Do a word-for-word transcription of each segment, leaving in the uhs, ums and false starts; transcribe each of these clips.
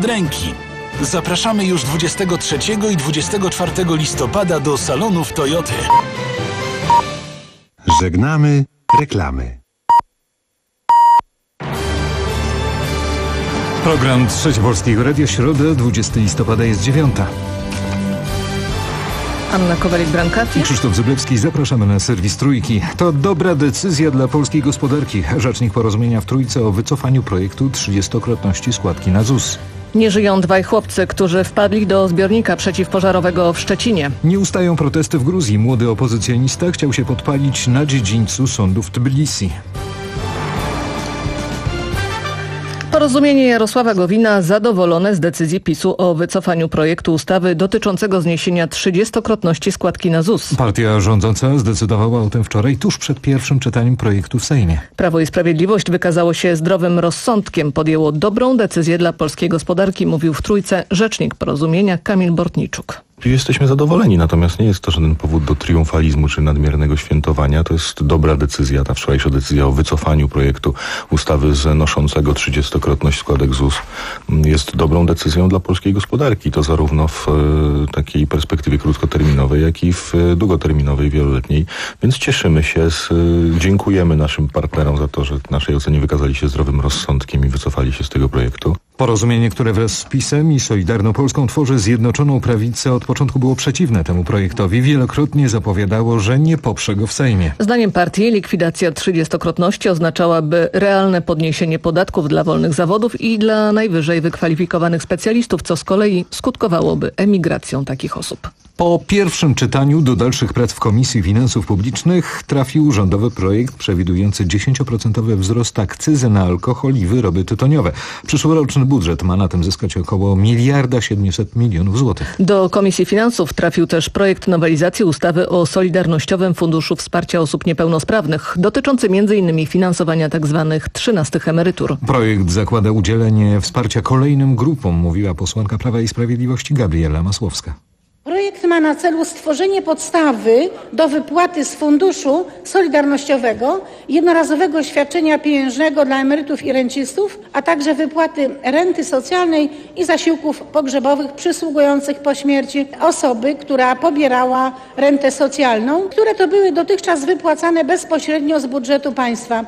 ręki. Zapraszamy już dwudziestego trzeciego i dwudziestego czwartego listopada do salonów Toyoty. Żegnamy reklamy. Program Trzeci Polskiego Radia, środa, dwudziestego listopada jest dziewiąta. Anna Kowalik-Brancafi i Krzysztof Zyblewski. Zapraszamy na serwis Trójki. To dobra decyzja dla polskiej gospodarki. Rzecznik Porozumienia w Trójce o wycofaniu projektu trzydziestokrotności składki na Z U S. Nie żyją dwaj chłopcy, którzy wpadli do zbiornika przeciwpożarowego w Szczecinie. Nie ustają protesty w Gruzji. Młody opozycjonista chciał się podpalić na dziedzińcu sądu w Tbilisi. Porozumienie Jarosława Gowina zadowolone z decyzji PiSu o wycofaniu projektu ustawy dotyczącego zniesienia trzydziestokrotności składki na Z U S. Partia rządząca zdecydowała o tym wczoraj tuż przed pierwszym czytaniem projektu w Sejmie. Prawo i Sprawiedliwość wykazało się zdrowym rozsądkiem, podjęło dobrą decyzję dla polskiej gospodarki, mówił w Trójce rzecznik Porozumienia Kamil Bortniczuk. Jesteśmy zadowoleni, natomiast nie jest to żaden powód do triumfalizmu czy nadmiernego świętowania. To jest dobra decyzja, ta wczorajsza decyzja o wycofaniu projektu ustawy znoszącego trzydziestokrotność składek Z U S jest dobrą decyzją dla polskiej gospodarki. To zarówno w e, takiej perspektywie krótkoterminowej, jak i w e, długoterminowej, wieloletniej. Więc cieszymy się, z, e, dziękujemy naszym partnerom za to, że w naszej ocenie wykazali się zdrowym rozsądkiem i wycofali się z tego projektu. Porozumienie, które wraz z PiS-em i Solidarną Polską tworzy Zjednoczoną Prawicę, od początku było przeciwne temu projektowi. Wielokrotnie zapowiadało, że nie poprze go w Sejmie. Zdaniem partii likwidacja trzydziestokrotności oznaczałaby realne podniesienie podatków dla wolnych zawodów i dla najwyżej wykwalifikowanych specjalistów, co z kolei skutkowałoby emigracją takich osób. Po pierwszym czytaniu do dalszych prac w Komisji Finansów Publicznych trafił rządowy projekt przewidujący dziesięcioprocentowy wzrost akcyzy na alkohol i wyroby tytoniowe. Przyszłoroczny budżet ma na tym zyskać około miliarda siedmiuset milionów złotych. Do Komisji Finansów trafił też projekt nowelizacji ustawy o Solidarnościowym Funduszu Wsparcia Osób Niepełnosprawnych, dotyczący między innymi finansowania tzw. trzynastych emerytur. Projekt zakłada udzielenie wsparcia kolejnym grupom, mówiła posłanka Prawa i Sprawiedliwości Gabriela Masłowska. Projekt ma na celu stworzenie podstawy do wypłaty z Funduszu Solidarnościowego jednorazowego świadczenia pieniężnego dla emerytów i rencistów, a także wypłaty renty socjalnej i zasiłków pogrzebowych przysługujących po śmierci osoby, która pobierała rentę socjalną, które to były dotychczas wypłacane bezpośrednio z budżetu państwa.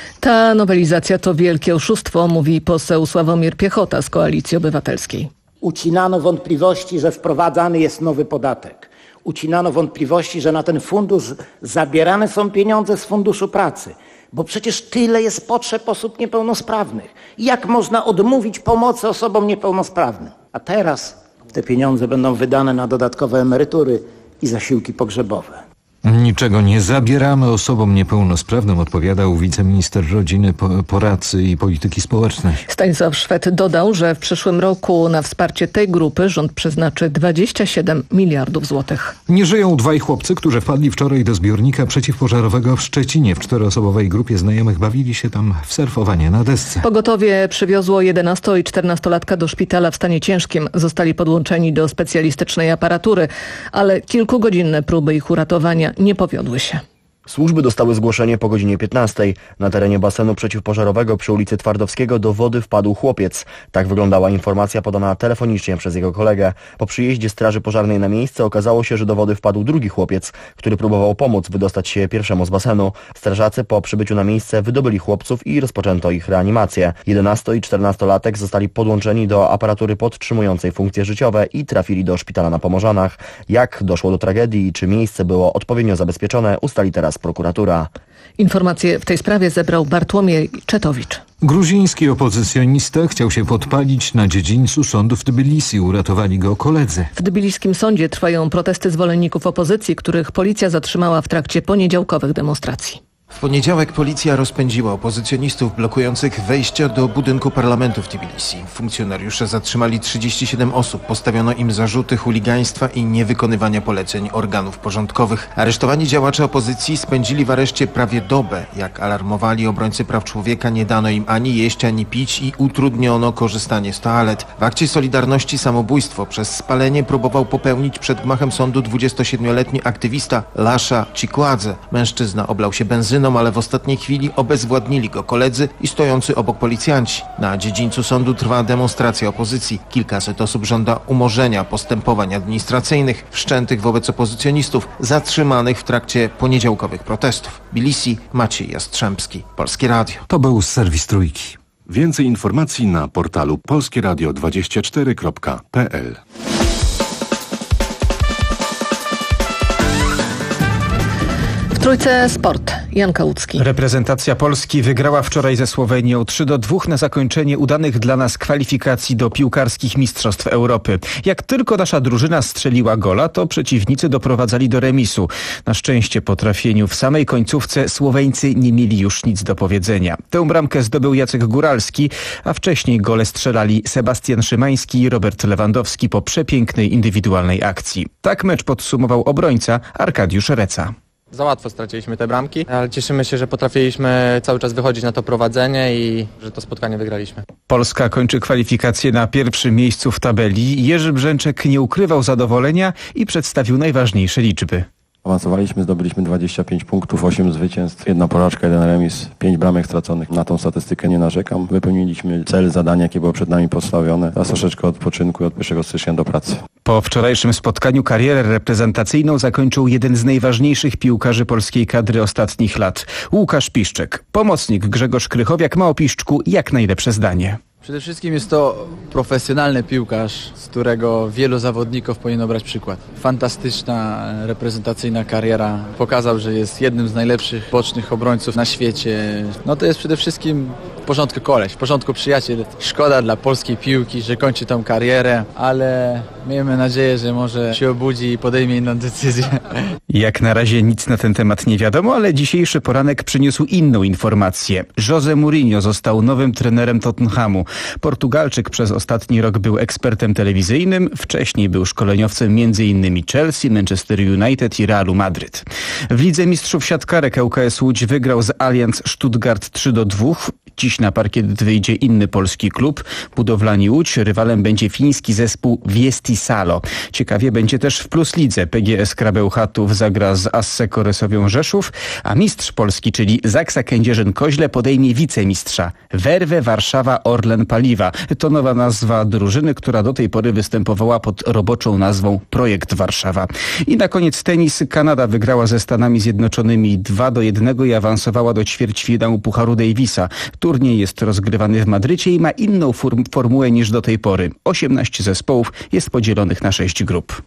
Ta nowelizacja to wielkie oszustwo, mówi poseł Sławomir Piechota z Koalicji Obywatelskiej. Ucinano wątpliwości, że wprowadzany jest nowy podatek. Ucinano wątpliwości, że na ten fundusz zabierane są pieniądze z Funduszu Pracy. Bo przecież tyle jest potrzeb osób niepełnosprawnych. Jak można odmówić pomocy osobom niepełnosprawnym? A teraz te pieniądze będą wydane na dodatkowe emerytury i zasiłki pogrzebowe. Niczego nie zabieramy osobom niepełnosprawnym, odpowiadał wiceminister rodziny, pracy i polityki społecznej. Stanisław Szwed dodał, że w przyszłym roku na wsparcie tej grupy rząd przeznaczy dwadzieścia siedem miliardów złotych. Nie żyją dwaj chłopcy, którzy wpadli wczoraj do zbiornika przeciwpożarowego w Szczecinie. W czteroosobowej grupie znajomych bawili się tam w surfowanie na desce. Pogotowie przywiozło jedenasto- i czternastolatka do szpitala w stanie ciężkim. Zostali podłączeni do specjalistycznej aparatury, ale kilkugodzinne próby ich uratowania nie powiodły się. Służby dostały zgłoszenie po godzinie piętnastej. Na terenie basenu przeciwpożarowego przy ulicy Twardowskiego do wody wpadł chłopiec. Tak wyglądała informacja podana telefonicznie przez jego kolegę. Po przyjeździe straży pożarnej na miejsce okazało się, że do wody wpadł drugi chłopiec, który próbował pomóc wydostać się pierwszemu z basenu. Strażacy po przybyciu na miejsce wydobyli chłopców i rozpoczęto ich reanimację. jedenasto- i czternastolatek zostali podłączeni do aparatury podtrzymującej funkcje życiowe i trafili do szpitala na Pomorzanach. Jak doszło do tragedii i czy miejsce było odpowiednio zabezpieczone, ustali teraz prokuratura. Informacje w tej sprawie zebrał Bartłomiej Czetowicz. Gruziński opozycjonista chciał się podpalić na dziedzińcu sądu w Tbilisi. Uratowali go koledzy. W tbiliskim sądzie trwają protesty zwolenników opozycji, których policja zatrzymała w trakcie poniedziałkowych demonstracji. W poniedziałek policja rozpędziła opozycjonistów blokujących wejścia do budynku parlamentu w Tbilisi. Funkcjonariusze zatrzymali trzydzieści siedem osób. Postawiono im zarzuty chuligaństwa i niewykonywania poleceń organów porządkowych. Aresztowani działacze opozycji spędzili w areszcie prawie dobę. Jak alarmowali obrońcy praw człowieka, nie dano im ani jeść, ani pić i utrudniono korzystanie z toalet. W akcie Solidarności samobójstwo przez spalenie próbował popełnić przed gmachem sądu dwudziestosiedmioletni aktywista Lasza Cikładze. Mężczyzna oblał się benzyną benzyną, ale w ostatniej chwili obezwładnili go koledzy i stojący obok policjanci. Na dziedzińcu sądu trwa demonstracja opozycji. Kilkaset osób żąda umorzenia postępowań administracyjnych wszczętych wobec opozycjonistów zatrzymanych w trakcie poniedziałkowych protestów. Tbilisi, Maciej Jastrzębski, Polskie Radio. To był serwis Trójki. Więcej informacji na portalu polskie radio dwadzieścia cztery kropka p l. W Trójce sport. Jan Kałucki. Reprezentacja Polski wygrała wczoraj ze Słowenią trzy do dwóch na zakończenie udanych dla nas kwalifikacji do piłkarskich mistrzostw Europy. Jak tylko nasza drużyna strzeliła gola, to przeciwnicy doprowadzali do remisu. Na szczęście po trafieniu w samej końcówce Słoweńcy nie mieli już nic do powiedzenia. Tę bramkę zdobył Jacek Góralski, a wcześniej gole strzelali Sebastian Szymański i Robert Lewandowski po przepięknej indywidualnej akcji. Tak mecz podsumował obrońca Arkadiusz Reca. Za łatwo straciliśmy te bramki, ale cieszymy się, że potrafiliśmy cały czas wychodzić na to prowadzenie i że to spotkanie wygraliśmy. Polska kończy kwalifikacje na pierwszym miejscu w tabeli. Jerzy Brzęczek nie ukrywał zadowolenia i przedstawił najważniejsze liczby. Awansowaliśmy, zdobyliśmy dwadzieścia pięć punktów, osiem zwycięstw, jedna porażka, jeden remis, pięć bramek straconych. Na tą statystykę nie narzekam. Wypełniliśmy cel, zadanie, jakie było przed nami postawione. Teraz troszeczkę odpoczynku od pierwszego stycznia do pracy. Po wczorajszym spotkaniu karierę reprezentacyjną zakończył jeden z najważniejszych piłkarzy polskiej kadry ostatnich lat. Łukasz Piszczek. Pomocnik Grzegorz Krychowiak ma o Piszczku jak najlepsze zdanie. Przede wszystkim jest to profesjonalny piłkarz, z którego wielu zawodników powinno brać przykład. Fantastyczna, reprezentacyjna kariera. Pokazał, że jest jednym z najlepszych bocznych obrońców na świecie. No to jest przede wszystkim w porządku koleś, w porządku przyjaciel. Szkoda dla polskiej piłki, że kończy tą karierę, ale miejmy nadzieję, że może się obudzi i podejmie inną decyzję. Jak na razie nic na ten temat nie wiadomo, ale dzisiejszy poranek przyniósł inną informację. Jose Mourinho został nowym trenerem Tottenhamu. Portugalczyk przez ostatni rok był ekspertem telewizyjnym, wcześniej był szkoleniowcem między innymi Chelsea, Manchester United i Realu Madryt. W Lidze Mistrzów Siatkarek ŁKS Łódź wygrał z Allianz Stuttgart trzy do dwóch. Dziś na parkiet wyjdzie inny polski klub, Budowlani Łódź. Rywalem będzie fiński zespół Viesti Salo. Ciekawie będzie też w Plus Lidze. P G S Krabełchatów zagra z Asseko Resowią Rzeszów, a mistrz Polski, czyli Zaksa Kędzierzyn-Koźle, podejmie wicemistrza Werwę Warszawa Orlen Paliwa. To nowa nazwa drużyny, która do tej pory występowała pod roboczą nazwą Projekt Warszawa. I na koniec tenis. Kanada wygrała ze Stanami Zjednoczonymi dwa do jednego i awansowała do ćwierćfinału Pucharu Davisa. Turniej jest rozgrywany w Madrycie i ma inną form- formułę niż do tej pory. osiemnaście zespołów jest podzielonych na sześć grup.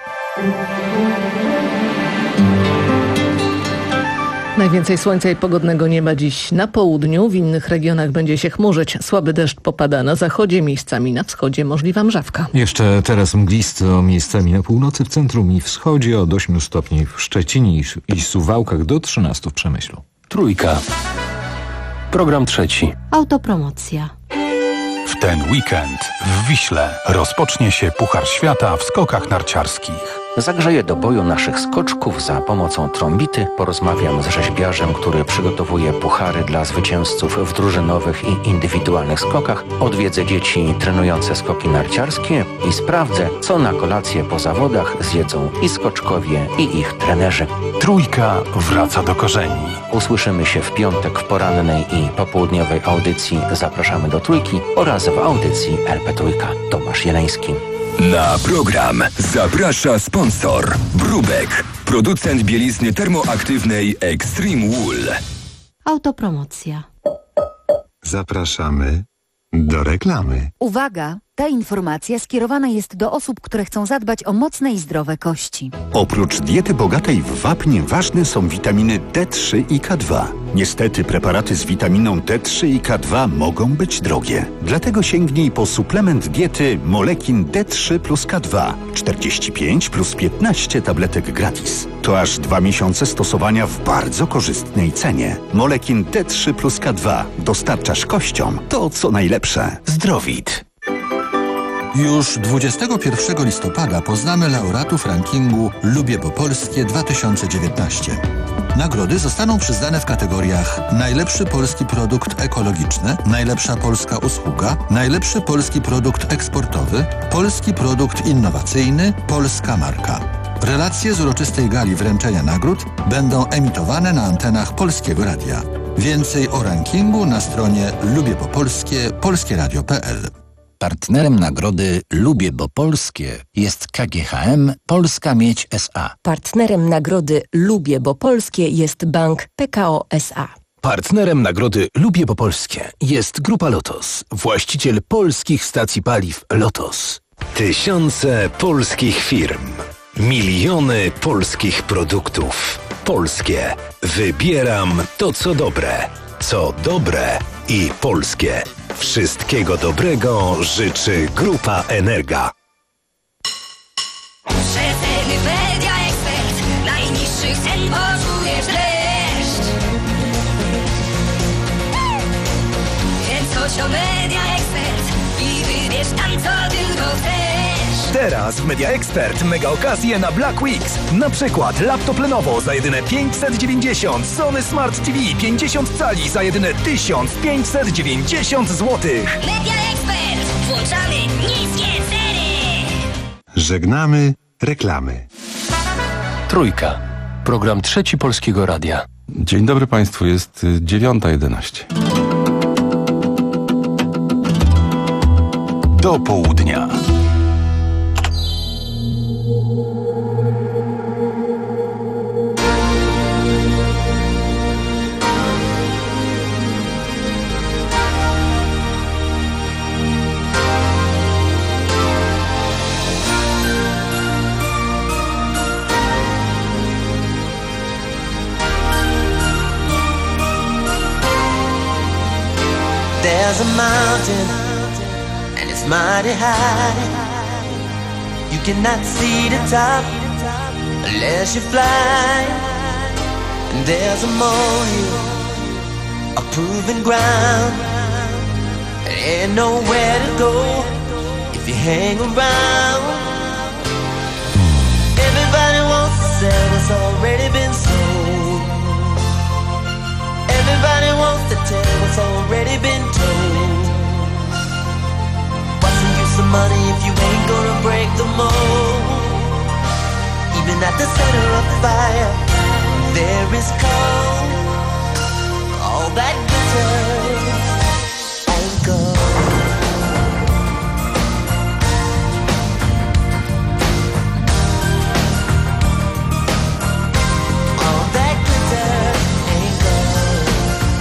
Najwięcej słońca i pogodnego nieba dziś na południu. W innych regionach będzie się chmurzyć. Słaby deszcz popada na zachodzie, miejscami na wschodzie możliwa mrzawka. Jeszcze teraz mglisto miejscami na północy, w centrum i wschodzie, od ośmiu stopni w Szczecinie i Suwałkach do trzynastu w Przemyślu. Trójka. Program trzeci. Autopromocja. W ten weekend w Wiśle rozpocznie się Puchar Świata w skokach narciarskich. Zagrzeję do boju naszych skoczków za pomocą trąbity, porozmawiam z rzeźbiarzem, który przygotowuje puchary dla zwycięzców w drużynowych i indywidualnych skokach, odwiedzę dzieci trenujące skoki narciarskie i sprawdzę, co na kolację po zawodach zjedzą i skoczkowie, i ich trenerzy. Trójka wraca do korzeni. Usłyszymy się w piątek w porannej i popołudniowej audycji Zapraszamy do Trójki oraz w audycji L P Trójka. Tomasz Jeleński. Na program zaprasza sponsor Brubek, producent bielizny termoaktywnej Extreme Wool. Autopromocja. Zapraszamy do reklamy. Uwaga! Ta informacja skierowana jest do osób, które chcą zadbać o mocne i zdrowe kości. Oprócz diety bogatej w wapń ważne są witaminy D trzy i K dwa. Niestety preparaty z witaminą D trzy i K dwa mogą być drogie. Dlatego sięgnij po suplement diety Molekin D trzy plus K dwa. czterdzieści pięć plus piętnaście tabletek gratis. To aż dwa miesiące stosowania w bardzo korzystnej cenie. Molekin D trzy plus K dwa. Dostarczasz kościom to, co najlepsze. Zdrowit. Już dwudziestego pierwszego listopada poznamy laureatów rankingu Lubię Bo Polskie dwa tysiące dziewiętnaście. Nagrody zostaną przyznane w kategoriach najlepszy polski produkt ekologiczny, najlepsza polska usługa, najlepszy polski produkt eksportowy, polski produkt innowacyjny, polska marka. Relacje z uroczystej gali wręczenia nagród będą emitowane na antenach Polskiego Radia. Więcej o rankingu na stronie lubię bo polskie polskie radio kropka p l. Partnerem nagrody Lubię bo Polskie jest K G H M Polska Miedź S A. Partnerem nagrody Lubię bo Polskie jest Bank P K O S A. Partnerem nagrody Lubię bo Polskie jest Grupa Lotos, właściciel polskich stacji paliw Lotos. Tysiące polskich firm, miliony polskich produktów. Polskie. Wybieram to, co dobre. Co dobre i polskie. Wszystkiego dobrego życzy Grupa Energa. Przeceny Media Expert. Najniższych cen poczujesz dreszcz. Więc chodź do Media Expert i wybierz tam, co tylko chcesz. Teraz w Media Expert mega okazje na Black Weeks. Na przykład laptop Lenovo za jedyne pięćset dziewięćdziesiąt, Sony Smart T V pięćdziesiąt cali za jedyne tysiąc pięćset dziewięćdziesiąt złotych. Media Expert. Włączamy niskie ceny. Żegnamy reklamy. Trójka. Program Trzeci Polskiego Radia. Dzień dobry Państwu, jest dziewiąta jedenaście. Do południa. There's a mountain and it's mighty high. You cannot see the top unless you fly. And there's a molehill, a proven ground. There ain't nowhere to go if you hang around. Everybody wants to sell what's already been sold. Everybody wants to tell what's already been told. What's the use of money if you ain't gonna break the mold? Even at the center of the fire, there is cold. All that glitters ain't gold. All that glitters ain't gold.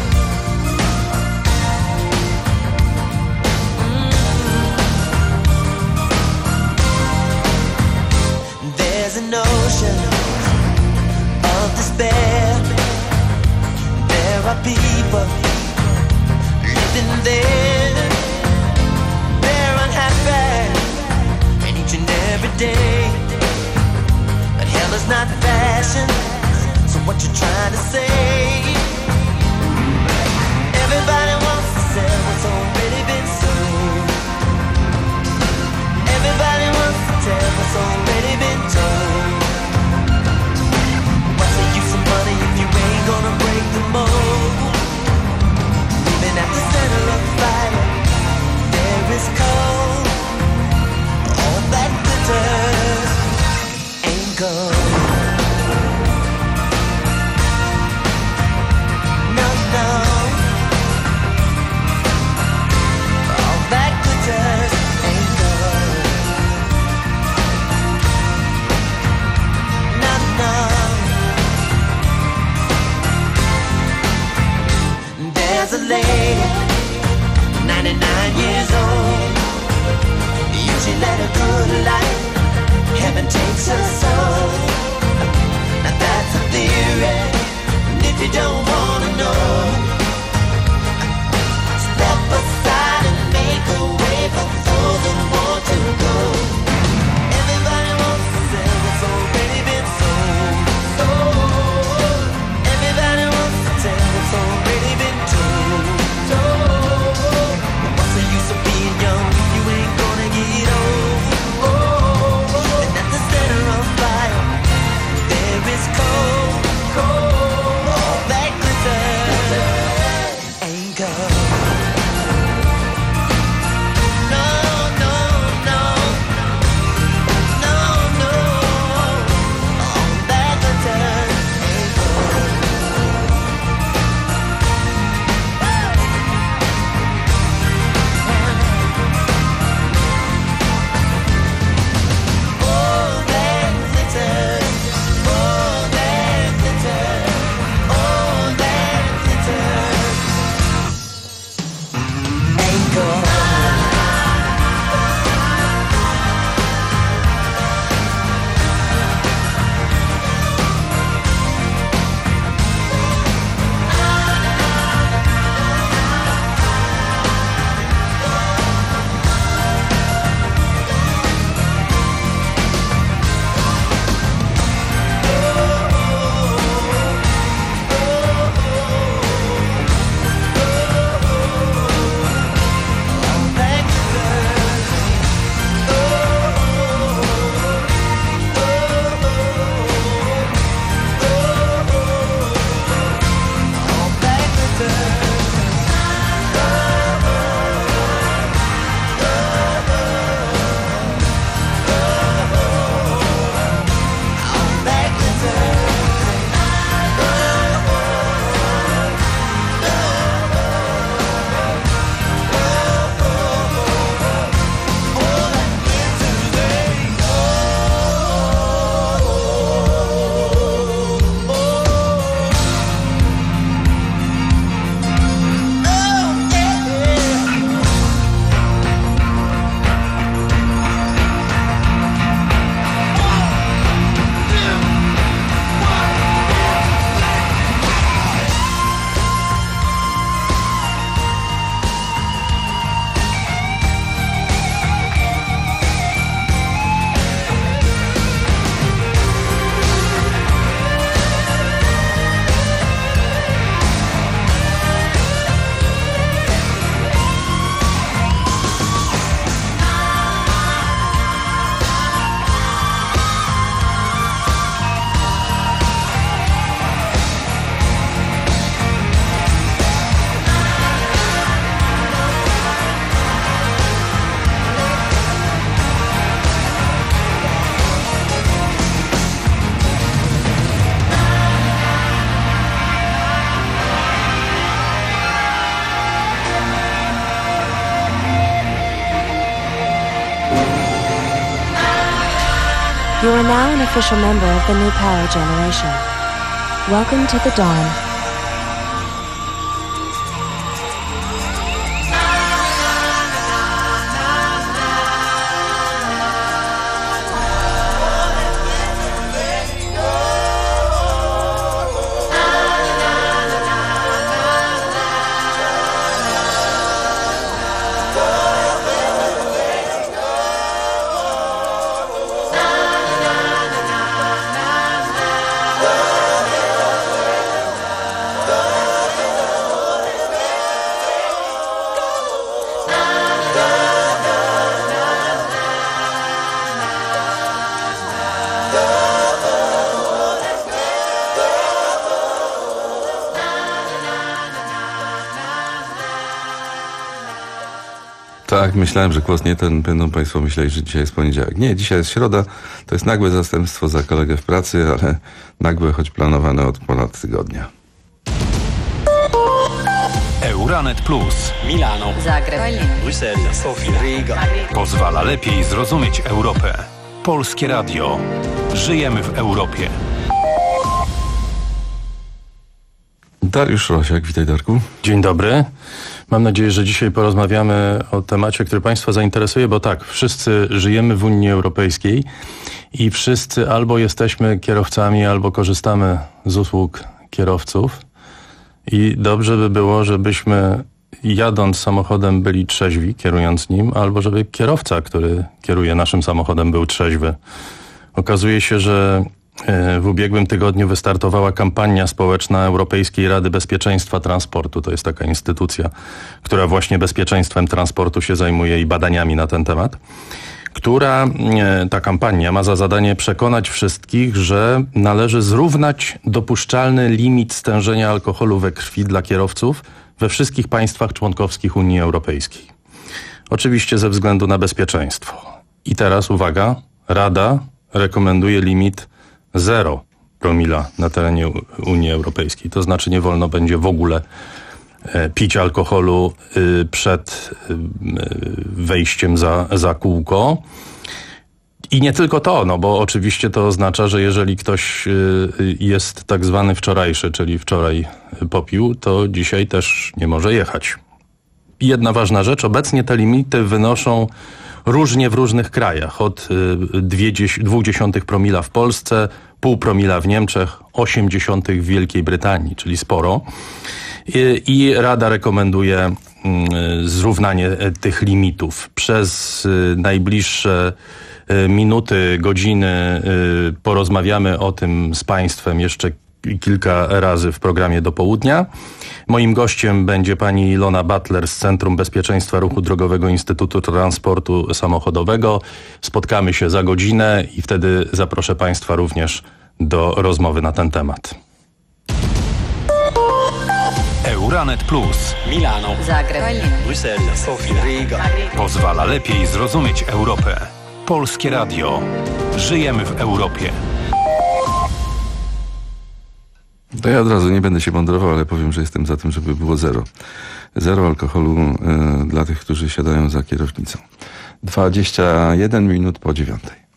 There's an ocean of despair. There are people living there. They're unhappy, and each and every day. But hell is not fashion, so what you trying to say? Everybody wants to sell what's already been sold. Everybody wants to tell what's already been told. What's the use of money if you ain't gonna break the mold? Even at the center of the fire, there is cold. All that glitters ain't gold. No, no. All that glitters ain't gold. No, no. There's a lady, ninety-nine years old. You should let a good life, heaven takes her soul. Now that's a theory, and if you don't wanna know, step aside and make a way for those who want to go. Everybody wants to sell what's already been sold. Sold. Everybody wants to tell what's already been told. Told. What's the use of being young if you ain't gonna get old? Oh. You are now an official member of the New Power Generation. Welcome to the dawn. Tak, myślałem, że głos nie ten, będą Państwo myśleli, że dzisiaj jest poniedziałek. Nie, dzisiaj jest środa, to jest nagłe zastępstwo za kolegę w pracy, ale nagłe, choć planowane od ponad tygodnia. Euranet Plus. Milano. Zagreb. Bruksela. Sofia. Riga. Pozwala lepiej zrozumieć Europę. Polskie Radio. Żyjemy w Europie. Dariusz Rosiak, witaj Darku. Dzień dobry. Mam nadzieję, że dzisiaj porozmawiamy o temacie, który Państwa zainteresuje, bo tak, wszyscy żyjemy w Unii Europejskiej i wszyscy albo jesteśmy kierowcami, albo korzystamy z usług kierowców. I dobrze by było, żebyśmy jadąc samochodem byli trzeźwi, kierując nim, albo żeby kierowca, który kieruje naszym samochodem, był trzeźwy. Okazuje się, że w ubiegłym tygodniu wystartowała kampania społeczna Europejskiej Rady Bezpieczeństwa Transportu. To jest taka instytucja, która właśnie bezpieczeństwem transportu się zajmuje i badaniami na ten temat. Która, ta kampania ma za zadanie przekonać wszystkich, że należy zrównać dopuszczalny limit stężenia alkoholu we krwi dla kierowców we wszystkich państwach członkowskich Unii Europejskiej. Oczywiście ze względu na bezpieczeństwo. I teraz uwaga, Rada rekomenduje limit zero promila na terenie Unii Europejskiej. To znaczy nie wolno będzie w ogóle e, pić alkoholu y, przed y, wejściem za, za kółko. I nie tylko to, no bo oczywiście to oznacza, że jeżeli ktoś y, jest tak zwany wczorajszy, czyli wczoraj popił, to dzisiaj też nie może jechać. I jedna ważna rzecz, obecnie te limity wynoszą różnie w różnych krajach. Od zero przecinek dwa promila w Polsce, pół promila w Niemczech, osiemdziesiąt w Wielkiej Brytanii, czyli sporo. I, i Rada rekomenduje y, zrównanie tych limitów. Przez y, najbliższe y, minuty, godziny y, porozmawiamy o tym z Państwem jeszcze kilka razy w programie do południa. Moim gościem będzie pani Ilona Butler z Centrum Bezpieczeństwa Ruchu Drogowego Instytutu Transportu Samochodowego. Spotkamy się za godzinę i wtedy zaproszę Państwa również do rozmowy na ten temat. Euranet Plus. Milano. Zagreb. Bruksela. Sofia. Riga. Pozwala lepiej zrozumieć Europę. Polskie Radio. Żyjemy w Europie. To ja od razu nie będę się mądrował, ale powiem, że jestem za tym, żeby było zero. Zero alkoholu y, dla tych, którzy siadają za kierownicą. dwadzieścia jeden minut po dziewiątej.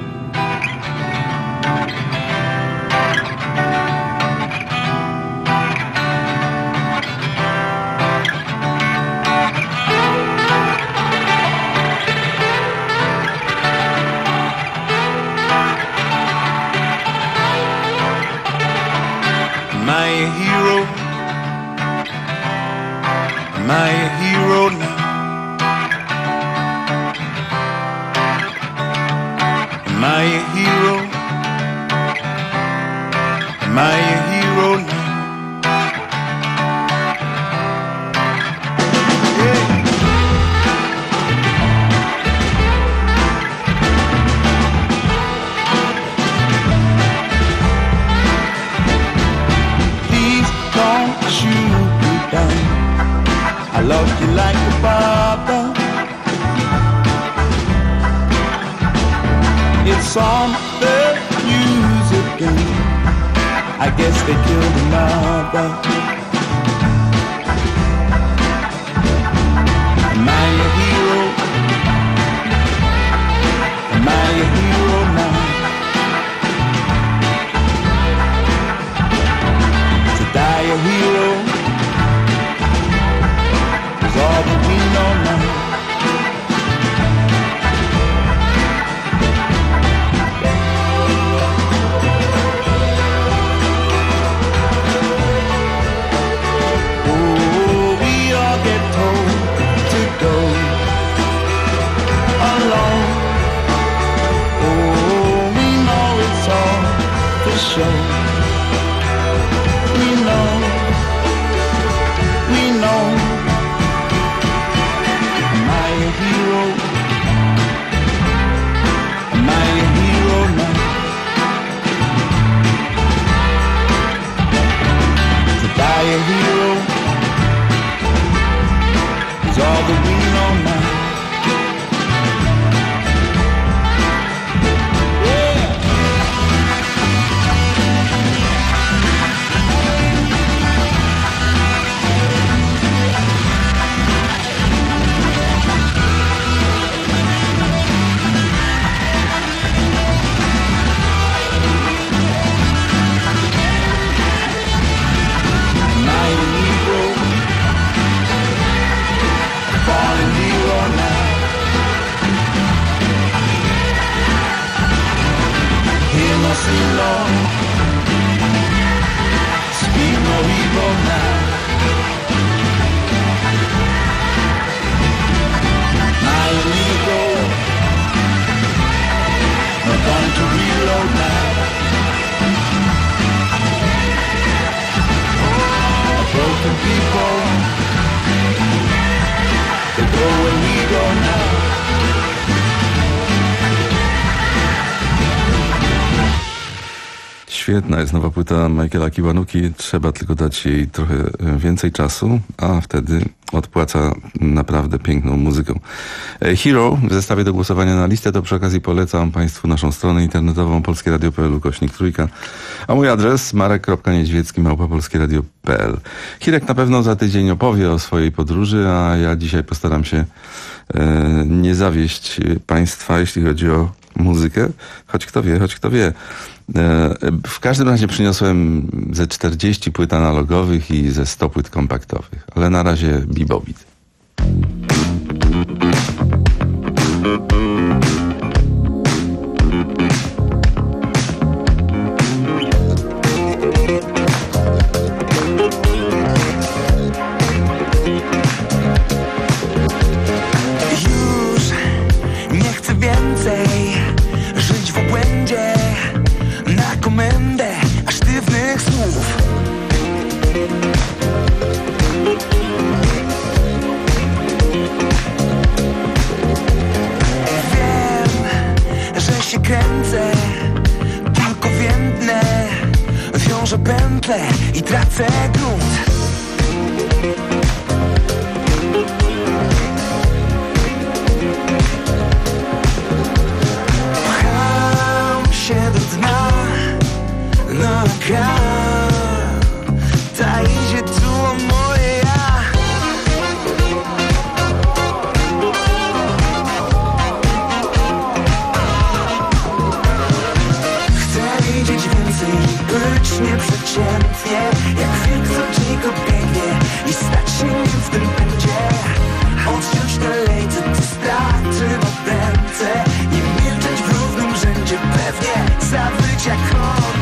My hero now. My hero. My hero now. Yeah. Please don't shoot me down. I love you like a barber. It's on the news again. I guess they killed another. My hero. Spimo i wolna. Now we go. No time to reload now. Oh, broken people, they go where we go now. Świetna jest nowa płyta Michaela Kiwanuki. Trzeba tylko dać jej trochę więcej czasu, a wtedy odpłaca naprawdę piękną muzyką. Hero w zestawie do głosowania na listę, to przy okazji polecam Państwu naszą stronę internetową polskieradio kropka p l ukośnik trójka, a mój adres marek kropka niedźwiecki małpa polskieradio kropka p l. Hirek na pewno za tydzień opowie o swojej podróży, a ja dzisiaj postaram się e, nie zawieść Państwa, jeśli chodzi o muzykę, choć kto wie, choć kto wie. W każdym razie przyniosłem ze czterdzieści płyt analogowych i ze sto płyt kompaktowych, ale na razie bibobit. Już nie chcę więcej żyć w obłędzie, na komendę aż sztywnych słów. Wiem, że się kręcę, tylko więdnę, wiążę pętle i tracę grunt. Pcham się do dna, noga, ta idzie tu o moje ja. Chcę widzieć więcej, być nieprzeciętnie, jak wilk, co dziko biegnie i stać się nim w tym pędzie. Odciąć te lejce, te straty w obręce i milczeć w równym rzędzie, pewnie zawyć jak on.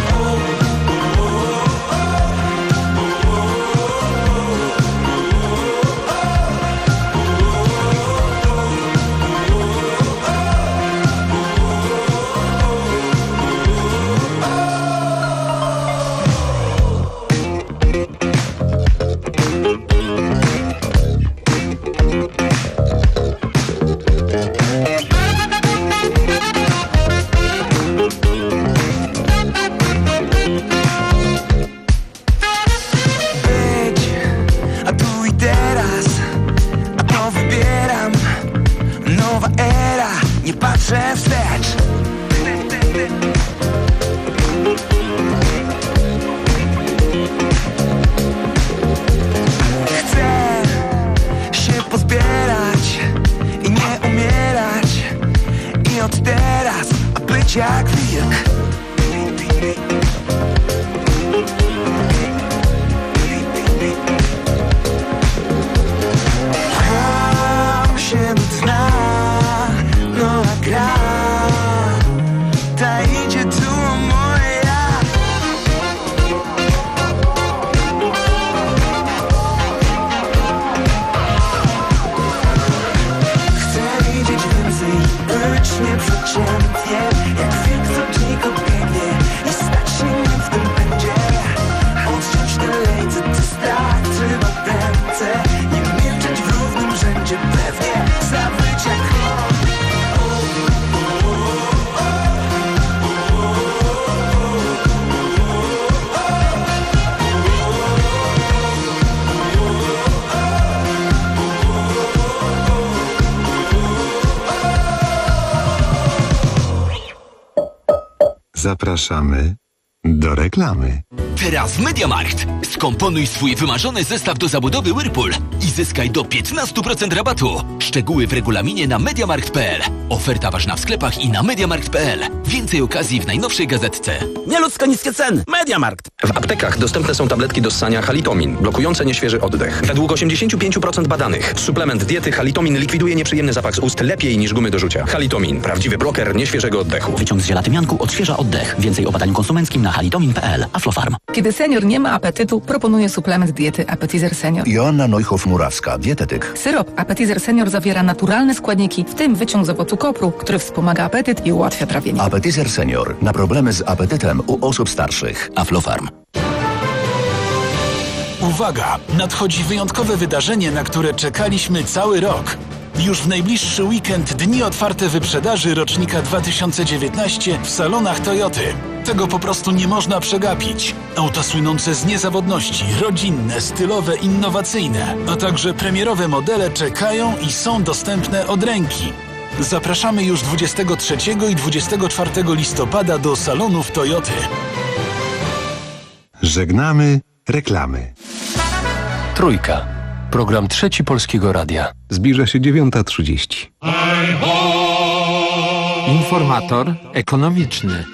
Patrzę wstecz. Chcę się pozbierać i nie umierać, i od teraz być jak wilk. Pcham się do dna, nowa gra, ta idzie tu o moje ja. Chcę widzieć więcej, być nieprzeciętnie, jak wilk, co dziko biegnie i stać się nim w tym pędzie. Odciąć te lejce, te straty w obręce i milczeć w równym rzędzie, pewnie zawyć jak on. Zapraszamy do reklamy. Teraz w MediaMarkt. Skomponuj swój wymarzony zestaw do zabudowy Whirlpool i zyskaj do piętnaście procent rabatu. Szczegóły w regulaminie na mediamarkt kropka p l. Oferta ważna w sklepach i na mediamarkt kropka p l. Więcej okazji w najnowszej gazetce. Nieludzko niskie ceny. MediaMarkt. W aptekach dostępne są tabletki do ssania Halitomin, blokujące nieświeży oddech. Według osiemdziesiąt pięć procent badanych suplement diety Halitomin likwiduje nieprzyjemny zapach z ust lepiej niż gumy do rzucia. Halitomin. Prawdziwy bloker nieświeżego oddechu. Wyciąg z zielatymianku odświeża oddech. Więcej o badaniu konsumenckim na halitomin kropka p l. Aflofarm. Kiedy senior nie ma apetytu, proponuję suplement diety Appetizer Senior. Joanna Neuhoff-Murawska, dietetyk. Syrop Appetizer Senior zawiera naturalne składniki, w tym wyciąg z owocu kopru, który wspomaga apetyt i ułatwia trawienie. Appetizer Senior. Na problemy z apetytem u osób starszych. Aflofarm. Uwaga! Nadchodzi wyjątkowe wydarzenie, na które czekaliśmy cały rok. Już w najbliższy weekend dni otwarte wyprzedaży rocznika dwa tysiące dziewiętnaście w salonach Toyoty. Tego po prostu nie można przegapić. Auta słynące z niezawodności, rodzinne, stylowe, innowacyjne, a także premierowe modele czekają i są dostępne od ręki. Zapraszamy już dwudziestego trzeciego i dwudziestego czwartego listopada do salonów Toyoty. Żegnamy reklamy. Trójka. Program Trzeci Polskiego Radia. Zbliża się dziewiąta trzydzieści. Informator ekonomiczny.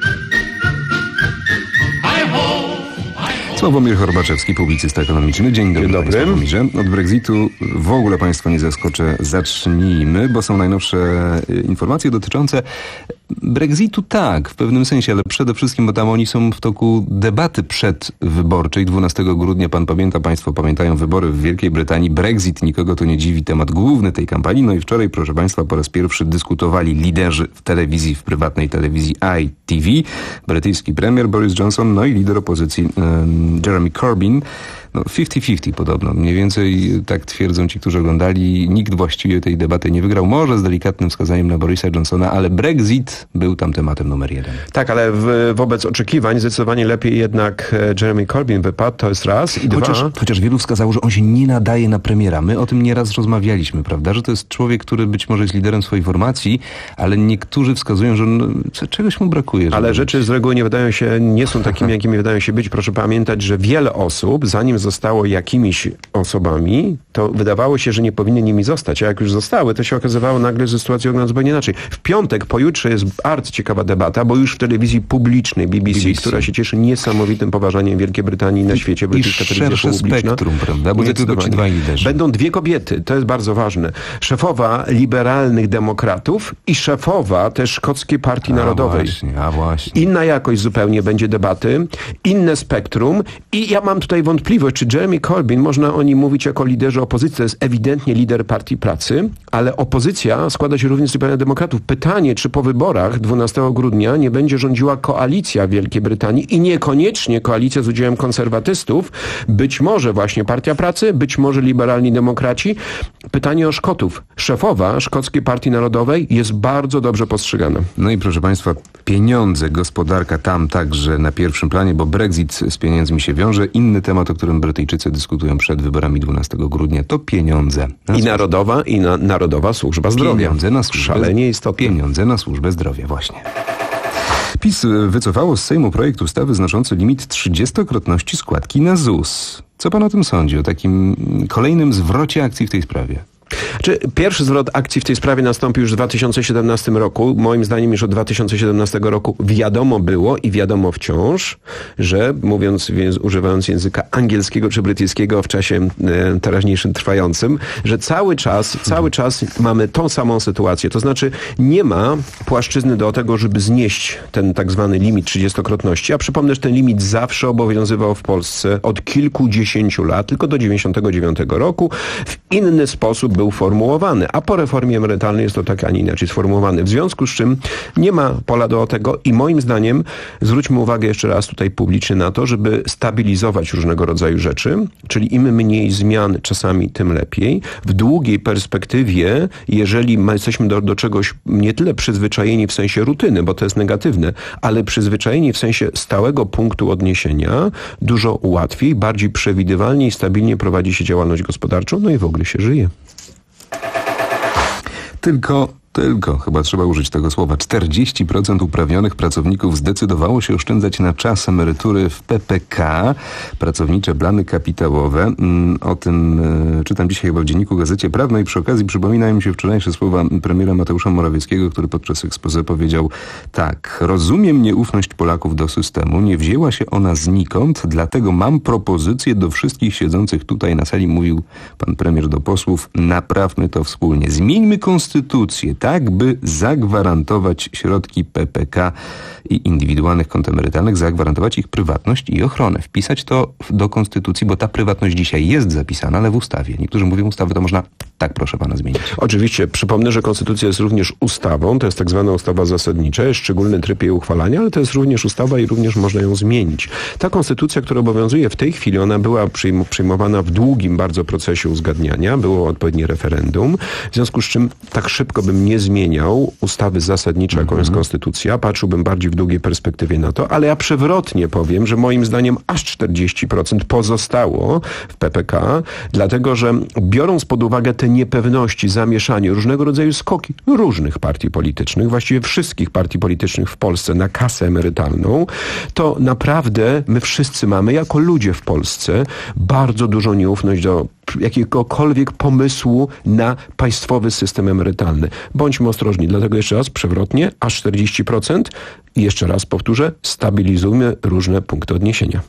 Sławomir Horbaczewski, publicysta ekonomiczny. Dzień dobry, Dzień dobry. Sławomirze. Od Brexitu w ogóle Państwa nie zaskoczę. Zacznijmy, bo są najnowsze informacje dotyczące Brexitu, tak, w pewnym sensie, ale przede wszystkim, bo tam oni są w toku debaty przedwyborczej. dwunastego grudnia, pan pamięta, Państwo pamiętają wybory w Wielkiej Brytanii. Brexit, nikogo to nie dziwi, temat główny tej kampanii. No i wczoraj, proszę Państwa, po raz pierwszy dyskutowali liderzy w telewizji, w prywatnej telewizji I T V. Brytyjski premier Boris Johnson, no i lider opozycji um, Jeremy Corbyn. No pięćdziesiąt pięćdziesiąt podobno. Mniej więcej tak twierdzą ci, którzy oglądali. Nikt właściwie tej debaty nie wygrał. Może z delikatnym wskazaniem na Borisa Johnsona, ale Brexit był tam tematem numer jeden. Tak, ale w, wobec oczekiwań zdecydowanie lepiej jednak Jeremy Corbyn wypadł. To jest raz. I chociaż, dwa... chociaż wielu wskazało, że on się nie nadaje na premiera. My o tym nieraz rozmawialiśmy, prawda? Że to jest człowiek, który być może jest liderem swojej formacji, ale niektórzy wskazują, że no, czegoś mu brakuje. Ale być. rzeczy z reguły nie wydają się, nie są takimi, jakimi wydają się być. Proszę pamiętać, że wiele osób, zanim zostało jakimiś osobami, to wydawało się, że nie powinny nimi zostać. A jak już zostały, to się okazywało nagle, że sytuacja wygląda zupełnie inaczej. W piątek, pojutrze jest bardzo ciekawa debata, bo już w telewizji publicznej B B C, B B C. która się cieszy niesamowitym poważaniem Wielkiej Brytanii na świecie, brytyjska telewizja publiczna. Spektrum, prawda? Bo nie tylko ci dwaj liderzy. Będą dwie kobiety, to jest bardzo ważne. Szefowa liberalnych demokratów i szefowa też szkockiej Partii a Narodowej. Właśnie, a właśnie. Inna jakość zupełnie będzie debaty, inne spektrum i ja mam tutaj wątpliwość, czy Jeremy Corbyn, można o nim mówić jako liderze opozycji, to jest ewidentnie lider Partii Pracy, ale opozycja składa się również z liberalnych demokratów. Pytanie, czy po wyborach dwunastego grudnia nie będzie rządziła koalicja w Wielkiej Brytanii i niekoniecznie koalicja z udziałem konserwatystów, być może właśnie Partia Pracy, być może liberalni demokraci. Pytanie o Szkotów. Szefowa szkockiej Partii Narodowej jest bardzo dobrze postrzegana. No i proszę Państwa, pieniądze, gospodarka tam także na pierwszym planie, bo Brexit z pieniędzmi się wiąże. Inny temat, o którym Brytyjczycy dyskutują przed wyborami dwunastego grudnia, to pieniądze. Na I Narodowa, i na, Narodowa Służba Zdrowia. Pieniądze na służbę, Szalenie istotne. Pieniądze na służbę zdrowia, właśnie. PiS wycofało z Sejmu projekt ustawy znaczący limit trzydziestokrotności składki na Z U S. Co pan o tym sądzi? O takim kolejnym zwrocie akcji w tej sprawie? Czy pierwszy zwrot akcji w tej sprawie nastąpił już w dwa tysiące siedemnastym roku. Moim zdaniem już od dwa tysiące siedemnastego roku wiadomo było i wiadomo wciąż, że mówiąc, więc używając języka angielskiego czy brytyjskiego w czasie e, teraźniejszym trwającym, że cały czas, cały czas mamy tą samą sytuację. To znaczy nie ma płaszczyzny do tego, żeby znieść ten tak zwany limit trzydziestokrotności. A przypomnę, że ten limit zawsze obowiązywał w Polsce od kilkudziesięciu lat, tylko do dziewięćdziesiątego dziewiątego roku. W inny sposób był formułowany, a po reformie emerytalnej jest to tak, a nie inaczej sformułowany. W związku z czym nie ma pola do tego i moim zdaniem zwróćmy uwagę jeszcze raz tutaj publicznie na to, żeby stabilizować różnego rodzaju rzeczy, czyli im mniej zmian czasami, tym lepiej. W długiej perspektywie, jeżeli my jesteśmy do, do czegoś nie tyle przyzwyczajeni w sensie rutyny, bo to jest negatywne, ale przyzwyczajeni w sensie stałego punktu odniesienia, dużo łatwiej, bardziej przewidywalnie i stabilnie prowadzi się działalność gospodarczą, no i w ogóle się żyje. Tylko tylko, chyba trzeba użyć tego słowa, czterdzieści procent uprawnionych pracowników zdecydowało się oszczędzać na czas emerytury w P P K, pracownicze plany kapitałowe. O tym czytam dzisiaj chyba w Dzienniku Gazecie Prawnej. Przy okazji przypominają mi się wczorajsze słowa premiera Mateusza Morawieckiego, który podczas exposé powiedział tak: rozumiem nieufność Polaków do systemu, nie wzięła się ona znikąd, dlatego mam propozycję do wszystkich siedzących tutaj na sali, mówił pan premier do posłów, naprawmy to wspólnie. Zmieńmy konstytucję tak, by zagwarantować środki P P K i indywidualnych kont emerytalnych, zagwarantować ich prywatność i ochronę. Wpisać to do konstytucji, bo ta prywatność dzisiaj jest zapisana, ale w ustawie. Niektórzy mówią, ustawy to można tak, proszę pana, zmienić. Oczywiście. Przypomnę, że konstytucja jest również ustawą. To jest tak zwana ustawa zasadnicza. Jest szczególny tryb jej uchwalania, ale to jest również ustawa i również można ją zmienić. Ta konstytucja, która obowiązuje w tej chwili, ona była przyjm- przyjmowana w długim bardzo procesie uzgadniania. Było odpowiednie referendum. W związku z czym tak szybko bym nie zmieniał ustawy zasadniczej, jaką jest konstytucja. Patrzyłbym bardziej w długiej perspektywie na to, ale ja przewrotnie powiem, że moim zdaniem aż czterdzieści procent pozostało w P P K, dlatego że biorąc pod uwagę te niepewności, zamieszanie, różnego rodzaju skoki różnych partii politycznych, właściwie wszystkich partii politycznych w Polsce na kasę emerytalną, to naprawdę my wszyscy mamy jako ludzie w Polsce bardzo dużą nieufność do jakiegokolwiek pomysłu na państwowy system emerytalny. Bądźmy ostrożni, dlatego jeszcze raz przewrotnie, aż czterdzieści procent i jeszcze raz powtórzę, stabilizujmy różne punkty odniesienia.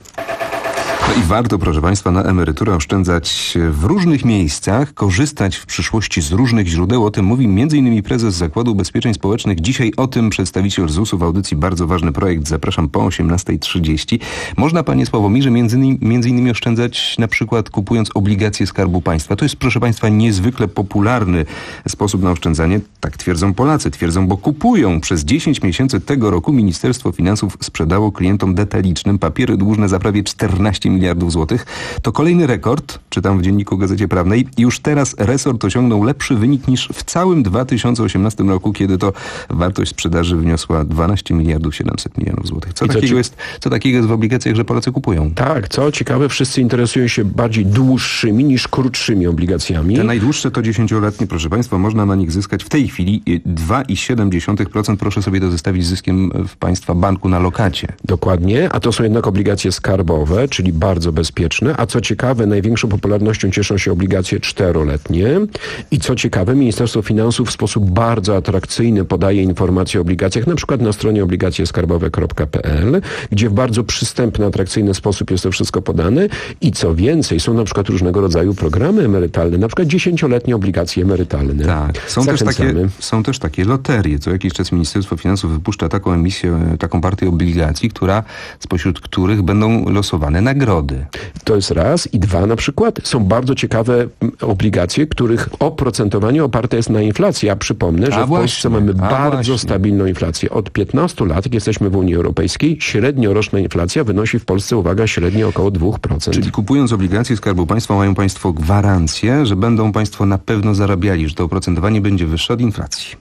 No i warto, proszę państwa, na emeryturę oszczędzać w różnych miejscach, korzystać w przyszłości z różnych źródeł. O tym mówi między innymi prezes Zakładu Ubezpieczeń Społecznych. Dzisiaj o tym przedstawiciel Z U S u w audycji Bardzo Ważny Projekt. Zapraszam po osiemnasta trzydzieści. Można, panie Sławomirze, między innymi, między innymi oszczędzać na przykład kupując obligacje Skarbu Państwa. To jest, proszę państwa, niezwykle popularny sposób na oszczędzanie. Tak twierdzą Polacy. Twierdzą, bo kupują. Przez dziesięć miesięcy tego roku Ministerstwo Finansów sprzedało klientom detalicznym papiery dłużne za prawie czternaście miliardów złotych. To kolejny rekord, czytam w Dzienniku Gazecie Prawnej. Już teraz resort osiągnął lepszy wynik niż w całym dwa tysiące osiemnastym roku, kiedy to wartość sprzedaży wyniosła dwanaście miliardów siedemset milionów złotych. Co, takiego, ci... jest, co takiego jest w obligacjach, że Polacy kupują? Tak, co ciekawe, wszyscy interesują się bardziej dłuższymi niż krótszymi obligacjami. Te najdłuższe to dziesięcioletnie, proszę państwa, można na nich zyskać w tej chwili dwa i siedem dziesiątych procent. Proszę sobie to zestawić z zyskiem w państwa banku na lokacie. Dokładnie, a to są jednak obligacje skarbowe, czyli bardzo bezpieczne, a co ciekawe, największą popularnością cieszą się obligacje czteroletnie i co ciekawe, Ministerstwo Finansów w sposób bardzo atrakcyjny podaje informacje o obligacjach, na przykład na stronie obligacje skarbowe kropka p l, gdzie w bardzo przystępny, atrakcyjny sposób jest to wszystko podane i co więcej, są na przykład różnego rodzaju programy emerytalne, na przykład dziesięcioletnie obligacje emerytalne. Tak, są też, takie, są też takie loterie. Co jakiś czas Ministerstwo Finansów wypuszcza taką emisję, taką partię obligacji, która, spośród których będą losowane nagrody. To jest raz. I dwa, na przykład są bardzo ciekawe obligacje, których oprocentowanie oparte jest na inflacji. Ja przypomnę, że a w właśnie, Polsce mamy bardzo właśnie. stabilną inflację. Od piętnastu lat, jak jesteśmy w Unii Europejskiej, średnioroczna inflacja wynosi w Polsce, uwaga, średnio około dwa procent. Czyli kupując obligacje Skarbu Państwa mają państwo gwarancję, że będą państwo na pewno zarabiali, że to oprocentowanie będzie wyższe od inflacji.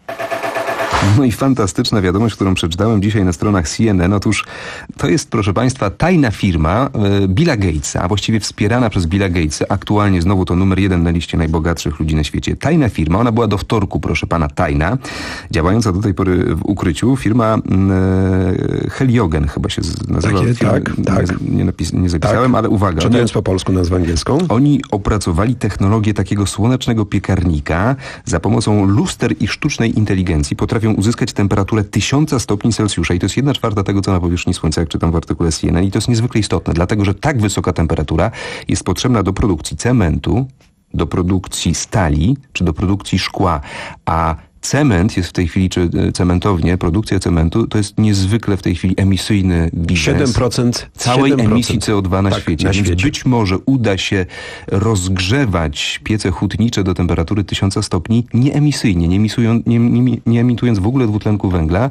No i fantastyczna wiadomość, którą przeczytałem dzisiaj na stronach C N N. Otóż to jest, proszę państwa, tajna firma y, Billa Gatesa, a właściwie wspierana przez Billa Gatesa. Aktualnie znowu to numer jeden na liście najbogatszych ludzi na świecie. Tajna firma, ona była do wtorku, proszę pana, tajna, działająca do tej pory w ukryciu. Firma y, Heliogen chyba się nazywa. Takie, firma, tak, tak. Nie, nie, napis, nie zapisałem, tak. ale uwaga. Czytając po polsku nazwę angielską. Oni opracowali technologię takiego słonecznego piekarnika. Za pomocą luster i sztucznej inteligencji potrafią uzyskać temperaturę tysiąc stopni Celsjusza i to jest jedna czwarta tego, co na powierzchni Słońca, jak czytam w artykule C N N i to jest niezwykle istotne, dlatego że tak wysoka temperatura jest potrzebna do produkcji cementu, do produkcji stali czy do produkcji szkła, a cement jest w tej chwili, czy cementownie, produkcja cementu, to jest niezwykle w tej chwili emisyjny biznes. siedem procent całej siedem procent emisji C O dwa na tak, świecie. Na Więc świecie. być może uda się rozgrzewać piece hutnicze do temperatury tysiąc stopni nieemisyjnie, nie, emisują, nie, nie, nie emitując w ogóle dwutlenku węgla,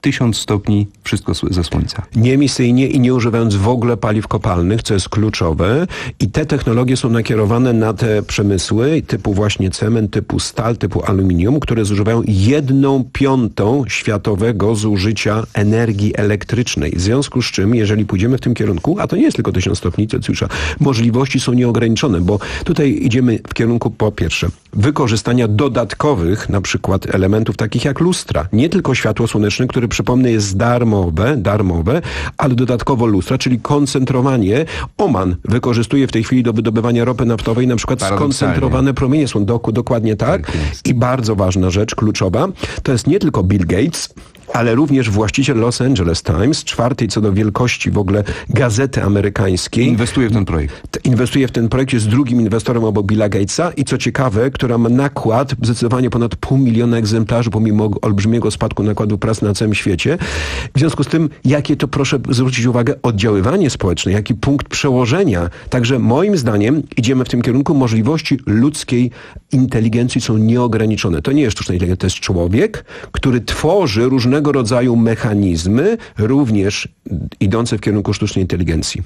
tysiąc stopni, wszystko ze słońca. Nieemisyjnie i nie używając w ogóle paliw kopalnych, co jest kluczowe. I te technologie są nakierowane na te przemysły typu właśnie cement, typu stal, typu aluminium, które zużywają jedną piątą światowego zużycia energii elektrycznej. W związku z czym, jeżeli pójdziemy w tym kierunku, a to nie jest tylko tysiąc stopni Celsjusza, możliwości są nieograniczone, bo tutaj idziemy w kierunku po pierwsze wykorzystania dodatkowych na przykład elementów takich jak lustra. Nie tylko światło słoneczne, które przypomnę jest darmowe, darmowe, ale dodatkowo lustra, czyli koncentrowanie. Oman wykorzystuje w tej chwili do wydobywania ropy naftowej na przykład skoncentrowane promienie są dok- dokładnie tak. tak I bardzo ważna rzecz, kluczowa, to jest nie tylko Bill Gates, ale również właściciel Los Angeles Times, czwartej co do wielkości w ogóle gazety amerykańskiej. Inwestuje w ten projekt. Inwestuje w ten projekt, jest drugim inwestorem obok Billa Gatesa i co ciekawe, która ma nakład zdecydowanie ponad pół miliona egzemplarzy pomimo olbrzymiego spadku nakładu prac na całym świecie. W związku z tym, jakie to, proszę zwrócić uwagę, oddziaływanie społeczne, jaki punkt przełożenia. Także moim zdaniem idziemy w tym kierunku. Możliwości ludzkiej inteligencji są nieograniczone. To nie jest sztuczna inteligencja, to jest człowiek, który tworzy różnego rodzaju mechanizmy, również idące w kierunku sztucznej inteligencji.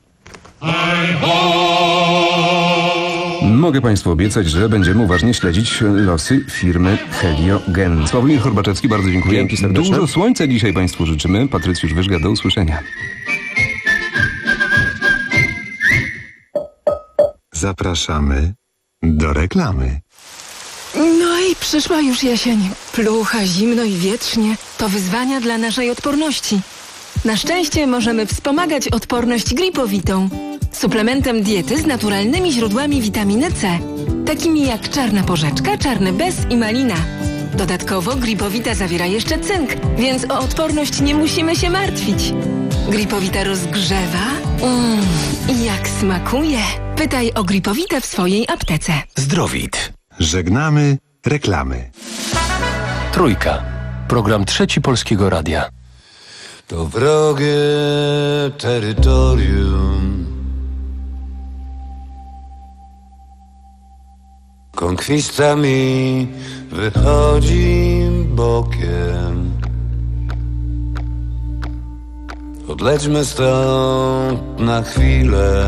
Mogę Państwu obiecać, że będziemy uważnie śledzić losy firmy Heliogen. Sławomir Horbaczewski, bardzo dziękuję. Dzięki serdecznie. Dużo słońca dzisiaj Państwu życzymy. Patrycjusz Wyżga, do usłyszenia. Zapraszamy do reklamy. No i przyszła już jesień. Plucha, zimno i wietrznie. To wyzwania dla naszej odporności. Na szczęście możemy wspomagać odporność gripowitą. Suplementem diety z naturalnymi źródłami witaminy C. Takimi jak czarna porzeczka, czarny bez i malina. Dodatkowo gripowita zawiera jeszcze cynk, więc o odporność nie musimy się martwić. Gripowita rozgrzewa. Mmm, i jak smakuje. Pytaj o gripowitę w swojej aptece. Zdrowit. Żegnamy reklamy. Trójka. Program Trzeci Polskiego Radia. To wrogie terytorium. Konkwista mi wychodzi bokiem. Odlećmy stąd na chwilę.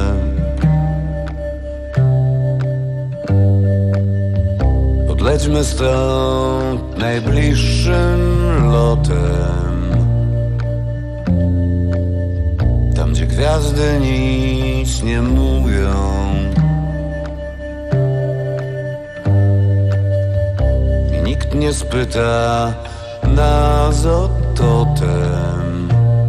Odlećmy stąd najbliższym lotem. Tam, gdzie gwiazdy nic nie mówią. I nikt nie spyta nas o totem.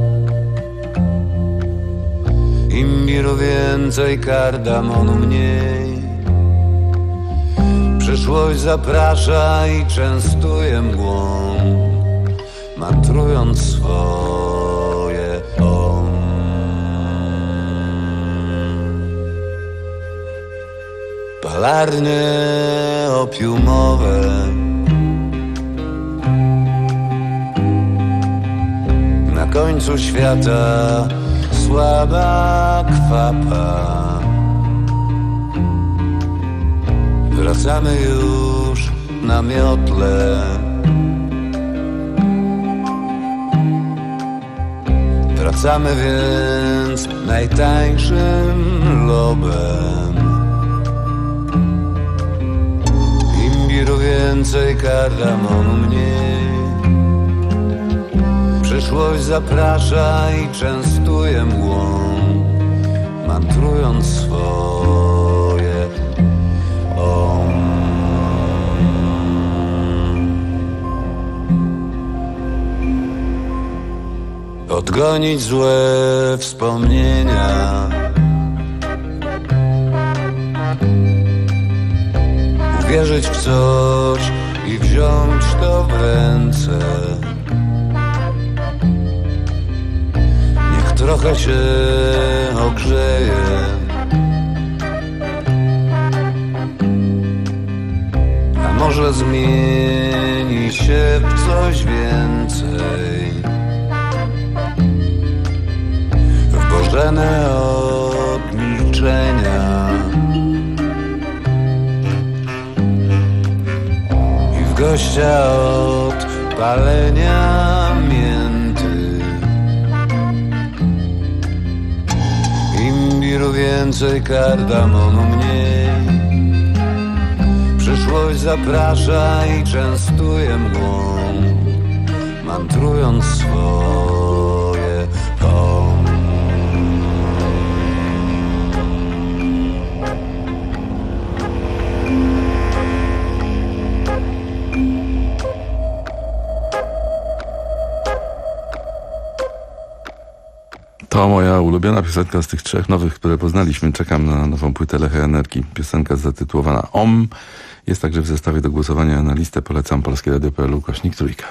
Imbiru więcej, kardamonu mniej. Przyszłość zaprasza i częstuje mgłą, mantrując swoje om. Palarnie opiumowe na końcu świata, słaba kwapa. Wracamy już na miotle. Wracamy więc najtańszym lobem. Imbiru więcej, kardamonu mniej. Przyszłość zaprasza i częstuje mgłą, mantrując swoje om. Odgonić złe wspomnienia, uwierzyć w coś i wziąć to w ręce. Niech trochę się ogrzeje. A może zmieni się w coś więcej. W bożene od milczenia i w gościa od palenia mięsa. imbiru więcej, kardamonu mniej. Przyszłość zaprasza i częstuje mną, mantrując swoje home. To moja ulubiona piosenka z tych trzech nowych, które poznaliśmy. Czekam na nową płytę Lecha Energii. Piosenka zatytułowana Om. Jest także w zestawie do głosowania na listę. Polecam Polskie Radio kropka p l ukośnik trójka.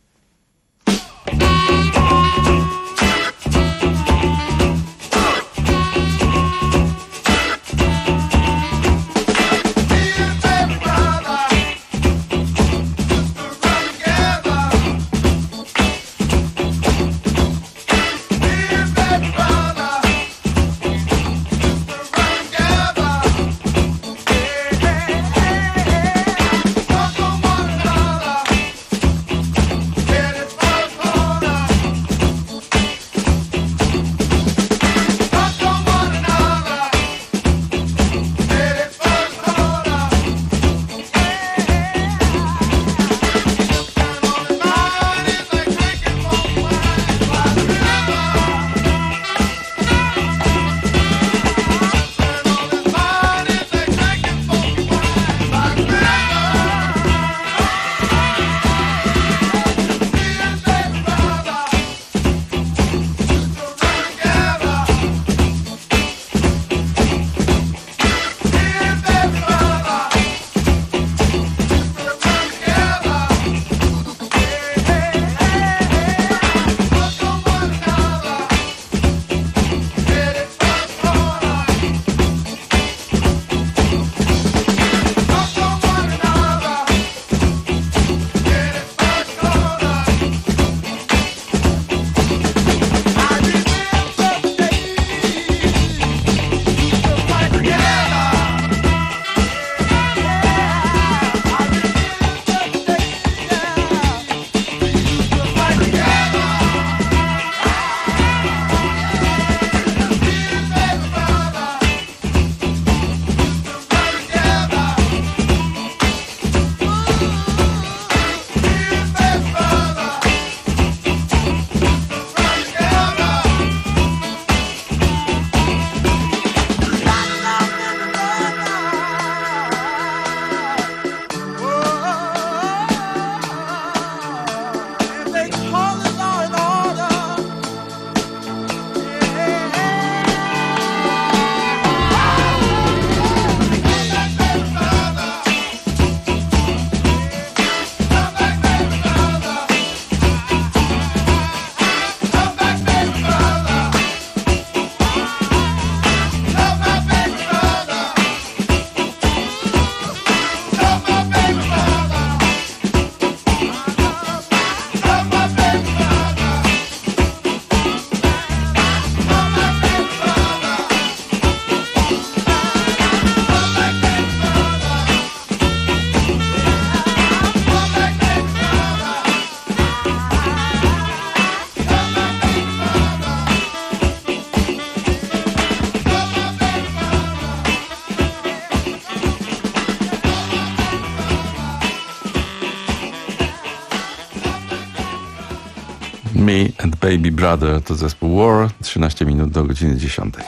Me and Baby Brother to zespół War, trzynaście minut do godziny dziesiątej.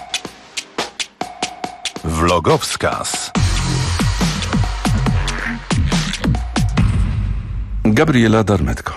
Vlogowskaz. Gabriela Darmetko.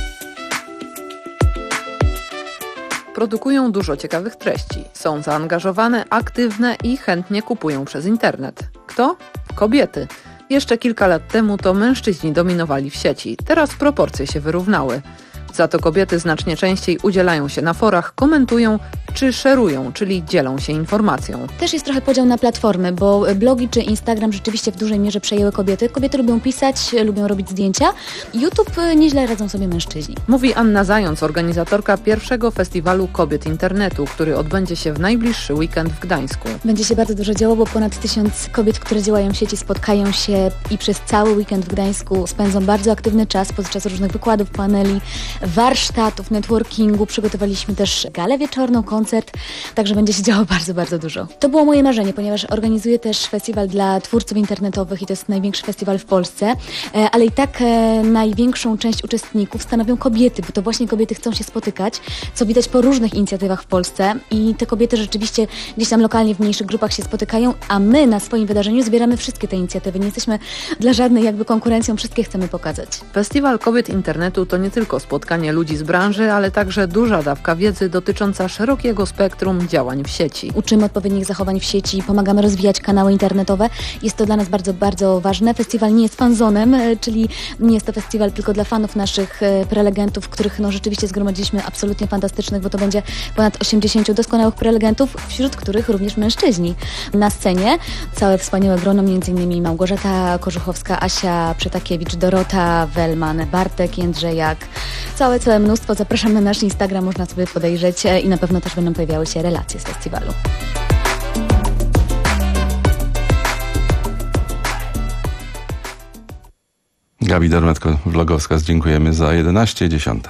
Produkują dużo ciekawych treści, są zaangażowane, aktywne i chętnie kupują przez internet. Kto? Kobiety. Jeszcze kilka lat temu to mężczyźni dominowali w sieci, teraz proporcje się wyrównały. Za to kobiety znacznie częściej udzielają się na forach, komentują czy szerują, czyli dzielą się informacją. Też jest trochę podział na platformy, bo blogi czy Instagram rzeczywiście w dużej mierze przejęły kobiety. Kobiety lubią pisać, lubią robić zdjęcia. YouTube nieźle radzą sobie mężczyźni. Mówi Anna Zając, organizatorka pierwszego festiwalu kobiet internetu, który odbędzie się w najbliższy weekend w Gdańsku. Będzie się bardzo dużo działo, bo ponad tysiąc kobiet, które działają w sieci, spotkają się i przez cały weekend w Gdańsku spędzą bardzo aktywny czas podczas różnych wykładów, paneli, warsztatów, networkingu. Przygotowaliśmy też galę wieczorną, koncert, także będzie się działo bardzo, bardzo dużo. To było moje marzenie, ponieważ organizuję też festiwal dla twórców internetowych i to jest największy festiwal w Polsce, ale i tak największą część uczestników stanowią kobiety, bo to właśnie kobiety chcą się spotykać, co widać po różnych inicjatywach w Polsce i te kobiety rzeczywiście gdzieś tam lokalnie w mniejszych grupach się spotykają, a my na swoim wydarzeniu zbieramy wszystkie te inicjatywy. Nie jesteśmy dla żadnej jakby konkurencją, wszystkie chcemy pokazać. Festiwal Kobiet Internetu to nie tylko spotkanie ludzi z branży, ale także duża dawka wiedzy dotycząca szerokiego spektrum działań w sieci. Uczymy odpowiednich zachowań w sieci, pomagamy rozwijać kanały internetowe. Jest to dla nas bardzo, bardzo ważne. Festiwal nie jest fanzonem, czyli nie jest to festiwal tylko dla fanów naszych prelegentów, których no rzeczywiście zgromadziliśmy absolutnie fantastycznych, bo to będzie ponad osiemdziesięciu doskonałych prelegentów, wśród których również mężczyźni. Na scenie całe wspaniałe grono, między innymi Małgorzata Korzuchowska, Asia Przetakiewicz, Dorota Wellman, Bartek Jędrzejak. Całe, całe mnóstwo. Zapraszam na nasz Instagram, można sobie podejrzeć i na pewno też będą pojawiały się relacje z festiwalu. Gabi Dermetko-Vlogowska, dziękujemy za jedenaście dziesiąt.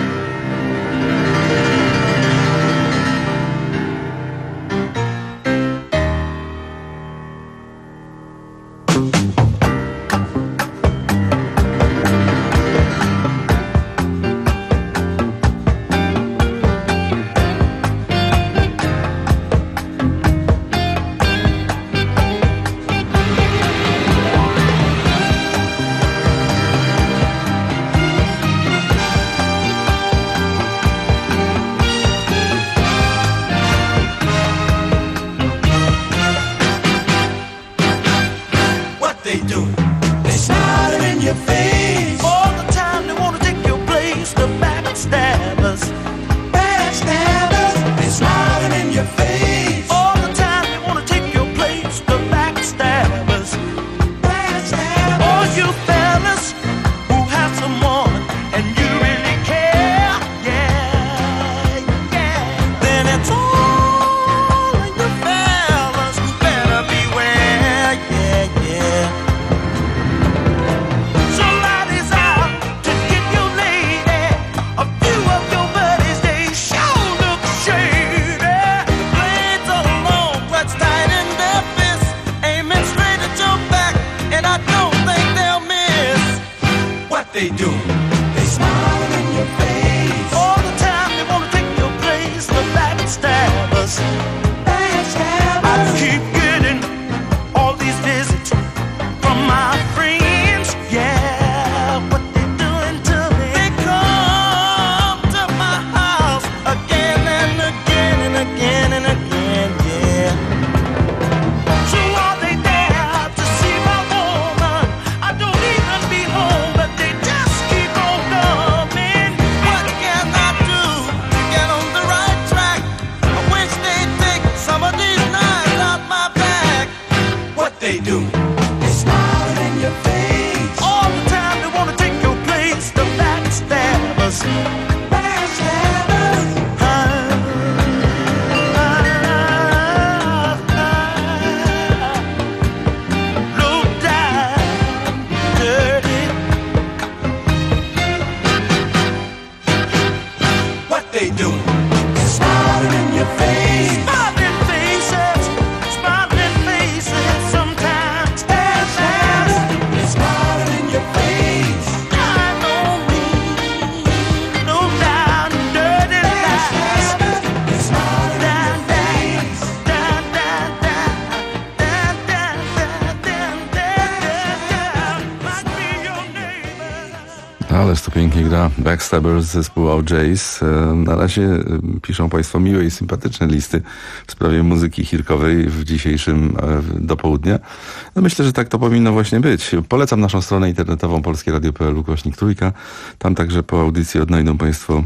Ależ to pięknie gra Backstabbers, zespół O J's. Na razie piszą Państwo miłe i sympatyczne listy w sprawie muzyki chirkowej w dzisiejszym do południa. No myślę, że tak to powinno właśnie być. Polecam naszą stronę internetową polskie radio kropka p l ukośnik trójka. Tam także po audycji odnajdą Państwo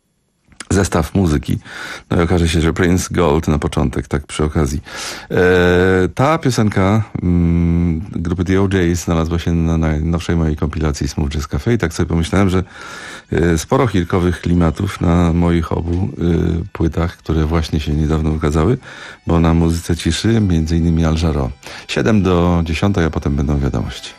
zestaw muzyki. No i okaże się, że Prince Gold na początek, tak przy okazji. E, ta piosenka mm, grupy The O J's znalazła się na najnowszej mojej kompilacji Smooth Jazz Cafe i tak sobie pomyślałem, że e, sporo chirkowych klimatów na moich obu e, płytach, które właśnie się niedawno ukazały, bo na muzyce ciszy między innymi Al Jarreau. siedem do dziesiątej, a potem będą wiadomości.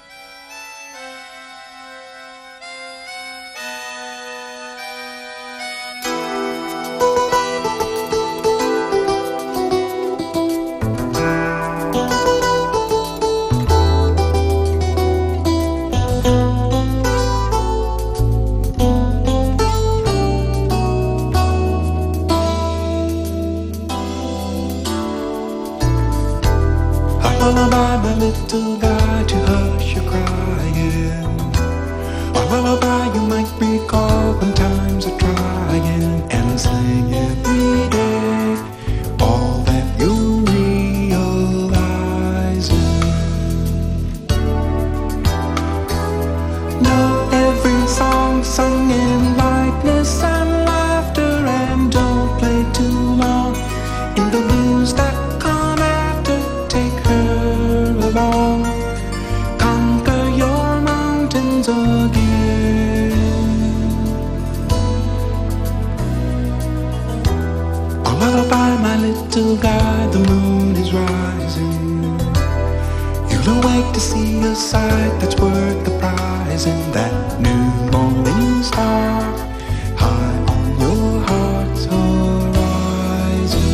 little guy, the moon is rising. You'll awake to see a sight that's worth the prize, and that new morning star high on your heart's horizon.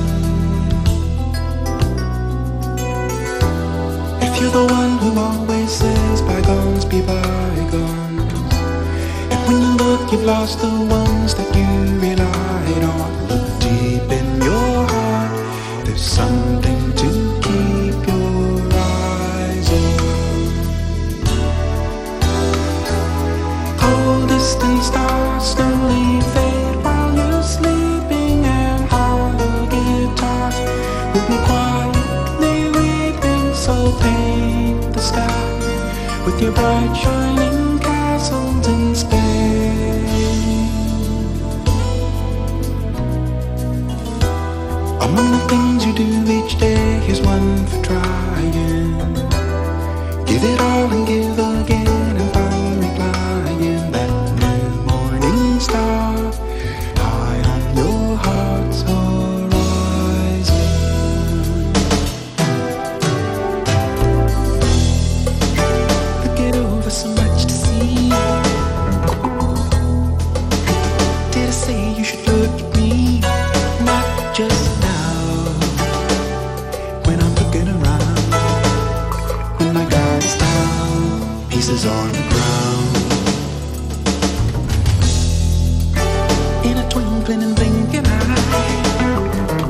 If you're the one who always says bygones be bygones, and when you look you've lost the ones that you relied on, look deep in your heart, there's something to keep your eyes on. Cold distant stars slowly fade while you're sleeping, and hollow guitars will be quietly weeping. So paint the sky with your bright shining castles in Spain. Among the things you do each day, here's one for trying. Give it all and give again and find replying. That new morning star high on your heart's horizon. Look it over, so much to see. Did I say you should look at me? Not just pieces on the ground. In a twinkling and blinking eye,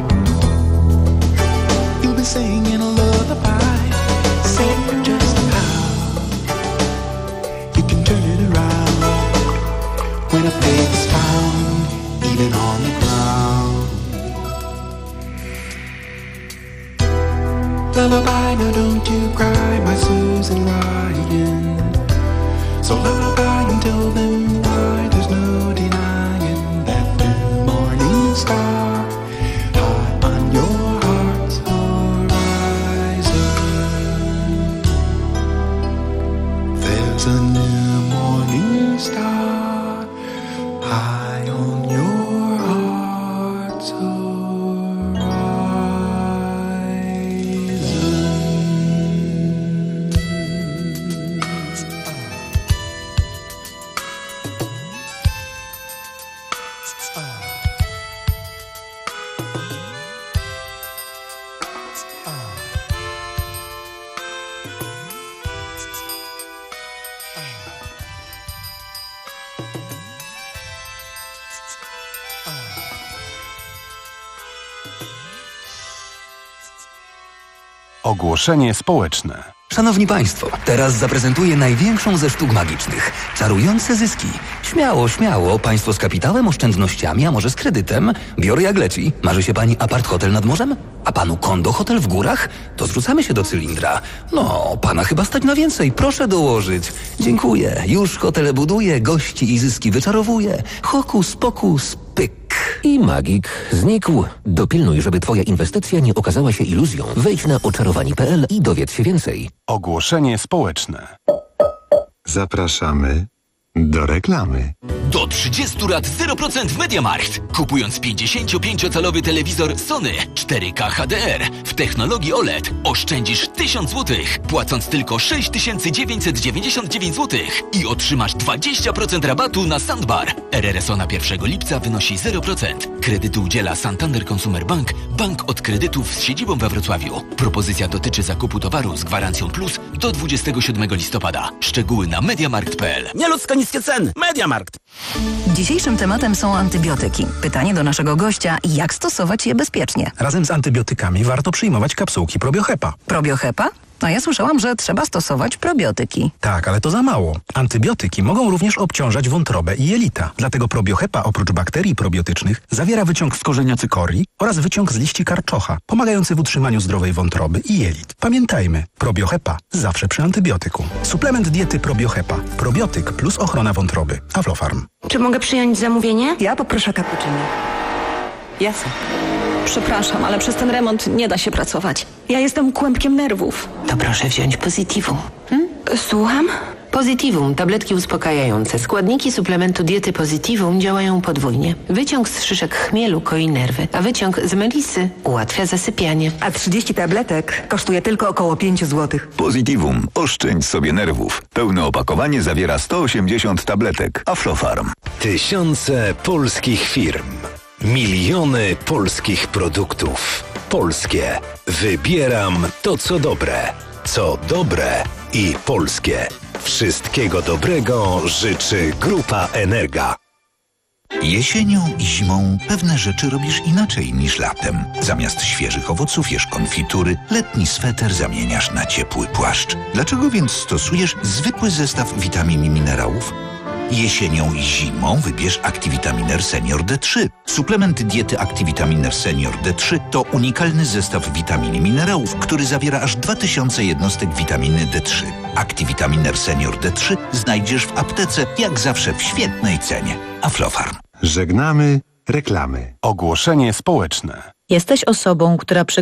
you'll be singing a lullaby. Say just how you can turn it around when a faith is found, even on the ground. Lullaby, now don't you cry, my Susan Ryan. So lullaby and tell them why there's no denying that new morning star high on your heart's horizon. There's a new morning star high on your heart's horizon. Ogłoszenie społeczne. Szanowni Państwo, teraz zaprezentuję największą ze sztuk magicznych. Czarujące zyski. Śmiało, śmiało. Państwo z kapitałem, oszczędnościami, a może z kredytem? Biorę jak leci. Marzy się Pani apart hotel nad morzem? A Panu kondo hotel w górach? To zrzucamy się do cylindra. No, Pana chyba stać na więcej. Proszę dołożyć. Dziękuję. Już hotele buduję, gości i zyski wyczarowuję. Hokus pokus pyk. I magik znikł. Dopilnuj, żeby Twoja inwestycja nie okazała się iluzją. Wejdź na oczarowani kropka p l i dowiedz się więcej. Ogłoszenie społeczne. Zapraszamy do reklamy. Do trzydziestu lat zero procent w MediaMarkt. Kupując pięćdziesięciopięciocalowy telewizor Sony cztery K H D R w technologii O L E D oszczędzisz tysiąc złotych, płacąc tylko sześć tysięcy dziewięćset dziewięćdziesiąt dziewięć złotych i otrzymasz dwadzieścia procent rabatu na Soundbar. R R S O na pierwszego lipca wynosi zero procent. Kredytu udziela Santander Consumer Bank, bank od kredytów z siedzibą we Wrocławiu. Propozycja dotyczy zakupu towaru z gwarancją plus do dwudziestego siódmego listopada. Szczegóły na mediamarkt kropka p l. Nieludzko niskie ceny. MediaMarkt. Dzisiejszym tematem są antybiotyki. Pytanie do naszego gościa, jak stosować je bezpiecznie? Razem z antybiotykami warto przyjmować kapsułki Probiohepa. Probiohepa? A ja słyszałam, że trzeba stosować probiotyki. Tak, ale to za mało. Antybiotyki mogą również obciążać wątrobę i jelita. Dlatego Probiohepa oprócz bakterii probiotycznych zawiera wyciąg z korzenia cykorii oraz wyciąg z liści karczocha, pomagający w utrzymaniu zdrowej wątroby i jelit. Pamiętajmy, Probiohepa zawsze przy antybiotyku. Suplement diety Probiohepa. Probiotyk plus ochrona wątroby. Aflofarm. Czy mogę przyjąć zamówienie? Ja poproszę cappuccino. Jasne. Przepraszam, ale przez ten remont nie da się pracować. Ja jestem kłębkiem nerwów. To proszę wziąć Positivo. Hmm? Słucham? Positivum, tabletki uspokajające. Składniki suplementu diety Positivum działają podwójnie. Wyciąg z szyszek chmielu koi nerwy, a wyciąg z melisy ułatwia zasypianie. A trzydzieści tabletek kosztuje tylko około pięć złotych. Positivum. Oszczędź sobie nerwów. Pełne opakowanie zawiera sto osiemdziesiąt tabletek. Aflofarm. Tysiące polskich firm. Miliony polskich produktów. Polskie. Wybieram to, co dobre. Co dobre i polskie. Wszystkiego dobrego życzy Grupa Energa. Jesienią i zimą pewne rzeczy robisz inaczej niż latem. Zamiast świeżych owoców jesz konfitury, letni sweter zamieniasz na ciepły płaszcz. Dlaczego więc stosujesz zwykły zestaw witamin i minerałów? Jesienią i zimą wybierz Activitaminer Senior D trzy. Suplement diety Activitaminer Senior D trzy to unikalny zestaw witamin i minerałów, który zawiera aż dwa tysiące jednostek witaminy D trzy. Activitaminer Senior D trzy znajdziesz w aptece, jak zawsze w świetnej cenie. Aflofarm. Żegnamy reklamy. Ogłoszenie społeczne. Jesteś osobą, która przy